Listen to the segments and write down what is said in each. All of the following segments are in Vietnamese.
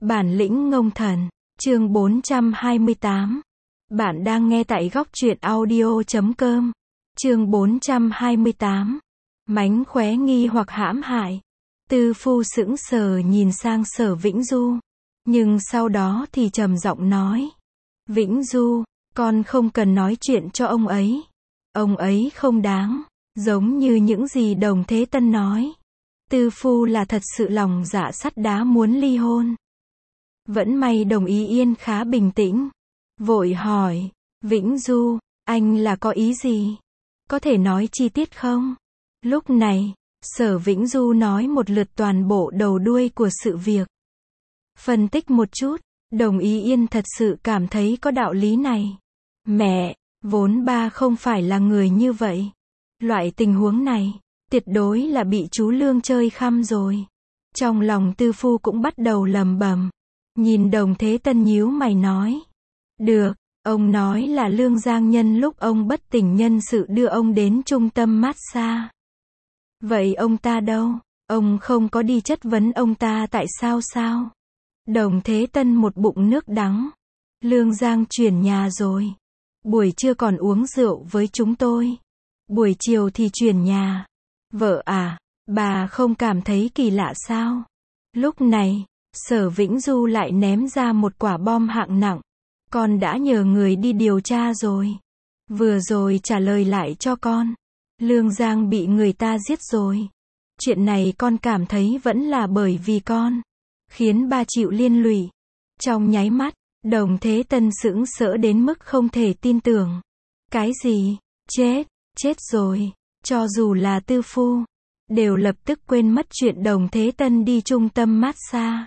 Bản lĩnh ngông thần, chương 428. Bạn đang nghe tại góc truyện audio.com. Chương 428. Mánh khóe nghi hoặc hãm hại. Tư Phu sững sờ nhìn sang Sở Vĩnh Du. Nhưng sau đó thì trầm giọng nói. Vĩnh Du, con không cần nói chuyện cho ông ấy. Ông ấy không đáng. Giống như những gì Đồng Thế Tân nói. Tư Phu là thật sự lòng dạ sắt đá muốn ly hôn. Vẫn may Đồng Ý Yên khá bình tĩnh. Vội hỏi, Vĩnh Du, anh là có ý gì? Có thể nói chi tiết không? Lúc này, Sở Vĩnh Du nói một lượt toàn bộ đầu đuôi của sự việc. Phân tích một chút, Đồng Ý Yên thật sự cảm thấy có đạo lý này. Mẹ, vốn ba không phải là người như vậy. Loại tình huống này, tuyệt đối là bị chú Lương chơi khăm rồi. Trong lòng Tư Phu cũng bắt đầu lầm bầm. Nhìn Đồng Thế Tân nhíu mày nói. Được, ông nói là Lương Giang Nhân lúc ông bất tỉnh nhân sự đưa ông đến trung tâm massage. Vậy ông ta đâu? Ông không có đi chất vấn ông ta tại sao sao? Đồng Thế Tân một bụng nước đắng. Lương Giang chuyển nhà rồi. Buổi trưa còn uống rượu với chúng tôi. Buổi chiều thì chuyển nhà. Vợ à, bà không cảm thấy kỳ lạ sao? Lúc này, Sở Vĩnh Du lại ném ra một quả bom hạng nặng. Con đã nhờ người đi điều tra rồi. Vừa rồi trả lời lại cho con. Lương Giang bị người ta giết rồi. Chuyện này con cảm thấy vẫn là bởi vì con. Khiến ba chịu liên lụy. Trong nháy mắt, Đồng Thế Tân sững sỡ đến mức không thể tin tưởng. Cái gì? Chết rồi. Cho dù là Tư Phu, đều lập tức quên mất chuyện Đồng Thế Tân đi trung tâm massage.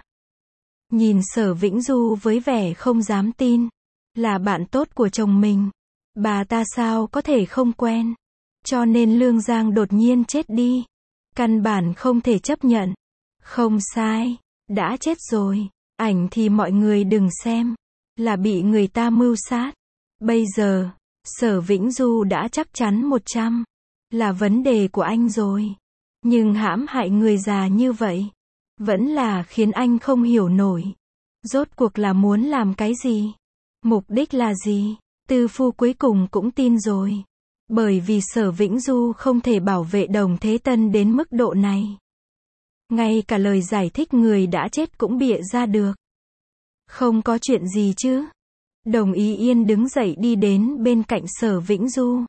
Nhìn Sở Vĩnh Du với vẻ không dám tin. Là bạn tốt của chồng mình. Bà ta sao có thể không quen. Cho nên Lương Giang đột nhiên chết đi. Căn bản không thể chấp nhận. Không sai. Đã chết rồi. Ảnh thì mọi người đừng xem. Là bị người ta mưu sát. Bây giờ, Sở Vĩnh Du đã chắc chắn 100. Là vấn đề của anh rồi. Nhưng hãm hại người già như vậy. Vẫn là khiến anh không hiểu nổi. Rốt cuộc là muốn làm cái gì? Mục đích là gì? Tư Phu cuối cùng cũng tin rồi. Bởi vì Sở Vĩnh Du không thể bảo vệ Đồng Thế Tân đến mức độ này. Ngay cả lời giải thích người đã chết cũng bịa ra được. Không có chuyện gì chứ? Đồng Ý Yên đứng dậy đi đến bên cạnh Sở Vĩnh Du.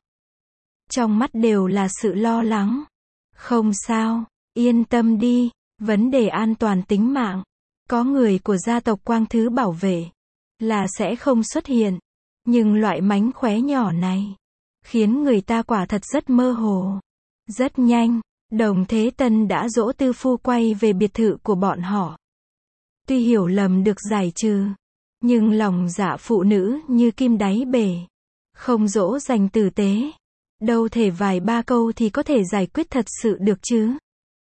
Trong mắt đều là sự lo lắng. Không sao, yên tâm đi, vấn đề an toàn tính mạng. Có người của gia tộc Quang Thứ bảo vệ. Là sẽ không xuất hiện. Nhưng loại mánh khóe nhỏ này. Khiến người ta quả thật rất mơ hồ. Rất nhanh, Đồng Thế Tân đã dỗ Tư Phu quay về biệt thự của bọn họ. Tuy hiểu lầm được giải trừ. Nhưng lòng dạ phụ nữ như kim đáy bể. Không dỗ dành tử tế. Đâu thể vài ba câu thì có thể giải quyết thật sự được chứ.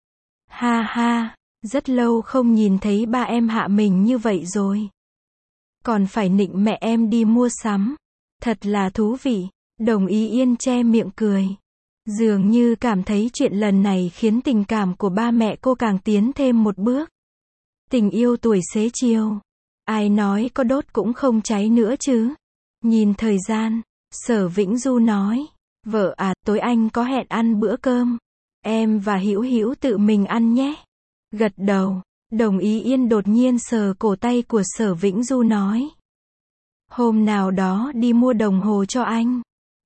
Ha ha, rất lâu không nhìn thấy ba em hạ mình như vậy rồi. Còn phải nịnh mẹ em đi mua sắm. Thật là thú vị. Đồng Ý Yên che miệng cười. Dường như cảm thấy chuyện lần này khiến tình cảm của ba mẹ cô càng tiến thêm một bước. Tình yêu tuổi xế chiều. Ai nói có đốt cũng không cháy nữa chứ. Nhìn thời gian, Sở Vĩnh Du nói. Vợ à, tối anh có hẹn ăn bữa cơm. Em và Hữu Hữu tự mình ăn nhé. Gật đầu, Đồng Ý Yên đột nhiên sờ cổ tay của Sở Vĩnh Du nói. Hôm nào đó đi mua đồng hồ cho anh.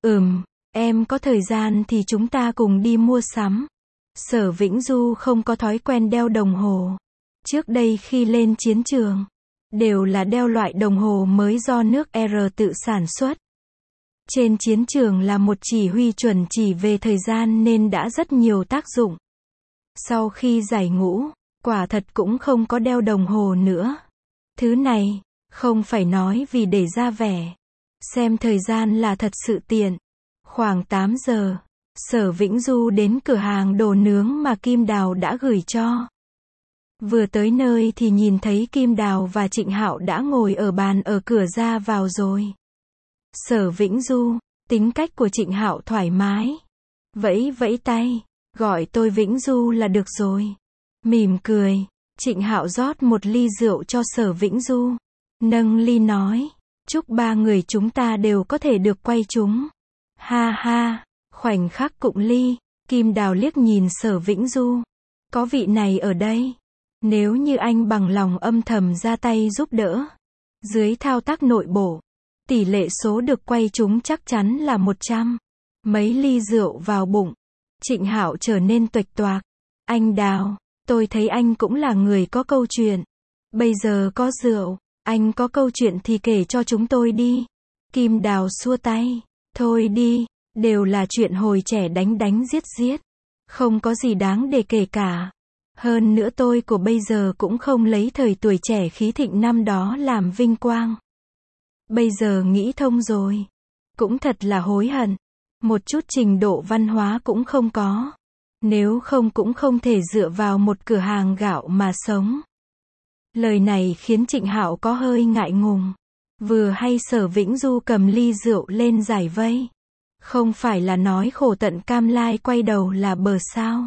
Em có thời gian thì chúng ta cùng đi mua sắm. Sở Vĩnh Du không có thói quen đeo đồng hồ. Trước đây khi lên chiến trường, đều là đeo loại đồng hồ mới do nước R tự sản xuất. Trên chiến trường là một chỉ huy chuẩn chỉ về thời gian nên đã rất nhiều tác dụng. Sau khi giải ngũ, quả thật cũng không có đeo đồng hồ nữa. Thứ này, không phải nói vì để ra vẻ. Xem thời gian là thật sự tiện. Khoảng 8 giờ, Sở Vĩnh Du đến cửa hàng đồ nướng mà Kim Đào đã gửi cho. Vừa tới nơi thì nhìn thấy Kim Đào và Trịnh Hạo đã ngồi ở bàn ở cửa ra vào rồi. Sở Vĩnh Du, tính cách của Trịnh Hạo thoải mái. Vẫy vẫy tay, gọi tôi Vĩnh Du là được rồi. Mỉm cười, Trịnh Hạo rót một ly rượu cho Sở Vĩnh Du. Nâng ly nói, chúc ba người chúng ta đều có thể được quay chúng. Ha ha, khoảnh khắc cụng ly, Kim Đào liếc nhìn Sở Vĩnh Du. Có vị này ở đây. Nếu như anh bằng lòng âm thầm ra tay giúp đỡ. Dưới thao tác nội bộ, tỷ lệ số được quay chúng chắc chắn là 100. Mấy ly rượu vào bụng. Trịnh Hạo trở nên tuệch toạc. Anh Đào, tôi thấy anh cũng là người có câu chuyện. Bây giờ có rượu, anh có câu chuyện thì kể cho chúng tôi đi. Kim Đào xua tay. Thôi đi, đều là chuyện hồi trẻ đánh đánh giết giết. Không có gì đáng để kể cả. Hơn nữa tôi của bây giờ cũng không lấy thời tuổi trẻ khí thịnh năm đó làm vinh quang. Bây giờ nghĩ thông rồi. Cũng thật là hối hận. Một chút trình độ văn hóa cũng không có. Nếu không cũng không thể dựa vào một cửa hàng gạo mà sống. Lời này khiến Trịnh Hạo có hơi ngại ngùng. Vừa hay Sở Vĩnh Du cầm ly rượu lên giải vây. Không phải là nói khổ tận cam lai quay đầu là bờ sao.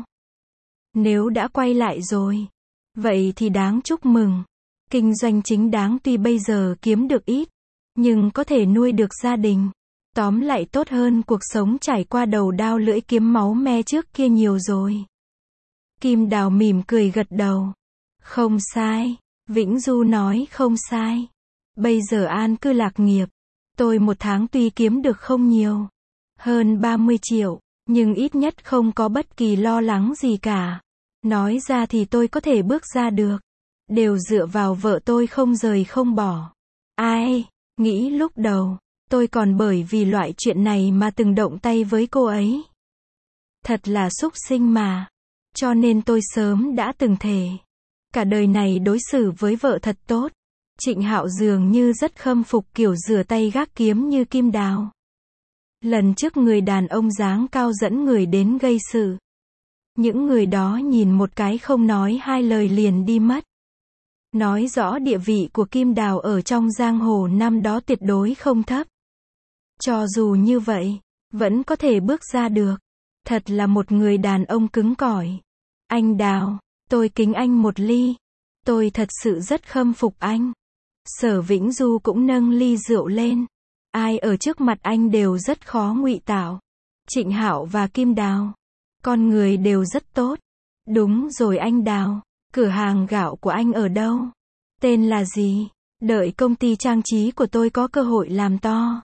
Nếu đã quay lại rồi, vậy thì đáng chúc mừng. Kinh doanh chính đáng tuy bây giờ kiếm được ít, nhưng có thể nuôi được gia đình. Tóm lại tốt hơn cuộc sống trải qua đầu đao lưỡi kiếm máu me trước kia nhiều rồi. Kim Đào mỉm cười gật đầu. Không sai. Vĩnh Du nói không sai. Bây giờ an cư lạc nghiệp. Tôi một tháng tuy kiếm được không nhiều. Hơn 30 triệu. Nhưng ít nhất không có bất kỳ lo lắng gì cả. Nói ra thì tôi có thể bước ra được. Đều dựa vào vợ tôi không rời không bỏ. Ai, nghĩ lúc đầu, tôi còn bởi vì loại chuyện này mà từng động tay với cô ấy. Thật là súc sinh mà. Cho nên tôi sớm đã từng thề. Cả đời này đối xử với vợ thật tốt. Trịnh Hạo dường như rất khâm phục kiểu rửa tay gác kiếm như Kim Đào. Lần trước người đàn ông dáng cao dẫn người đến gây sự. Những người đó nhìn một cái không nói hai lời liền đi mất. Nói rõ địa vị của Kim Đào ở trong giang hồ năm đó tuyệt đối không thấp. Cho dù như vậy, vẫn có thể bước ra được. Thật là một người đàn ông cứng cỏi. Anh Đào, tôi kính anh một ly. Tôi thật sự rất khâm phục anh. Sở Vĩnh Du cũng nâng ly rượu lên. Ai ở trước mặt anh đều rất khó ngụy tạo. Trịnh Hạo và Kim Đào. Con người đều rất tốt. Đúng rồi anh Đào. Cửa hàng gạo của anh ở đâu? Tên là gì? Đợi công ty trang trí của tôi có cơ hội làm to.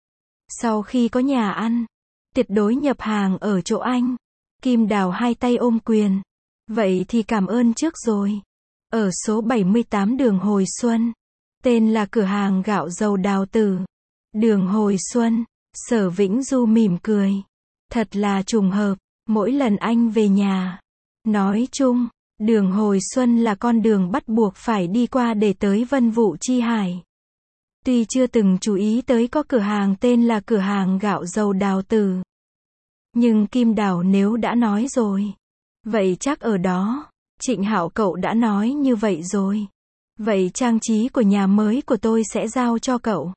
Sau khi có nhà ăn, tuyệt đối nhập hàng ở chỗ anh. Kim Đào hai tay ôm quyền. Vậy thì cảm ơn trước rồi. Ở số 78 đường Hồi Xuân. Tên là cửa hàng gạo dầu Đào Tử. Đường Hồi Xuân. Sở Vĩnh Du mỉm cười. Thật là trùng hợp. Mỗi lần anh về nhà. Nói chung, đường Hồi Xuân là con đường bắt buộc phải đi qua để tới Vân Vũ Chi Hải. Tuy chưa từng chú ý tới có cửa hàng tên là cửa hàng gạo dầu Đào Tử. Nhưng Kim Đào nếu đã nói rồi. Vậy chắc ở đó. Trịnh Hạo cậu đã nói như vậy rồi. Vậy trang trí của nhà mới của tôi sẽ giao cho cậu.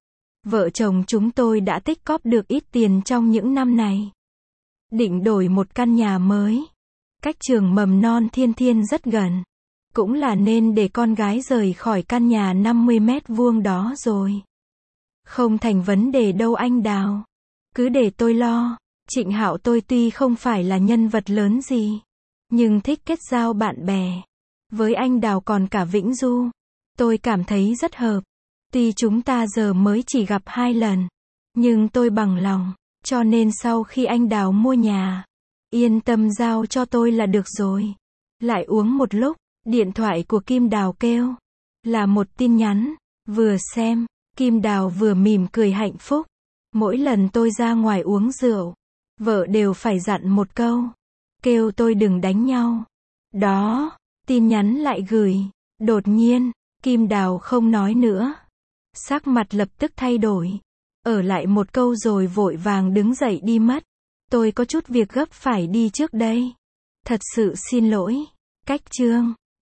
Vợ chồng chúng tôi đã tích cóp được ít tiền trong những năm này. Định đổi một căn nhà mới. Cách trường mầm non Thiên Thiên rất gần. Cũng là nên để con gái rời khỏi căn nhà 50 mét vuông đó rồi. Không thành vấn đề đâu anh Đào. Cứ để tôi lo. Trịnh Hạo tôi tuy không phải là nhân vật lớn gì. Nhưng thích kết giao bạn bè. Với anh Đào còn cả Vĩnh Du. Tôi cảm thấy rất hợp. Tuy chúng ta giờ mới chỉ gặp 2 lần. Nhưng tôi bằng lòng. Cho nên sau khi anh Đào mua nhà. Yên tâm giao cho tôi là được rồi. Lại uống một lúc. Điện thoại của Kim Đào kêu. Là một tin nhắn. Vừa xem. Kim Đào vừa mỉm cười hạnh phúc. Mỗi lần tôi ra ngoài uống rượu. Vợ đều phải dặn một câu. Kêu tôi đừng đánh nhau. Đó. Tin nhắn lại gửi. Đột nhiên. Kim Đào không nói nữa. Sắc mặt lập tức thay đổi. Ở lại một câu rồi vội vàng đứng dậy đi mất. Tôi có chút việc gấp phải đi trước đây. Thật sự xin lỗi. Cách chương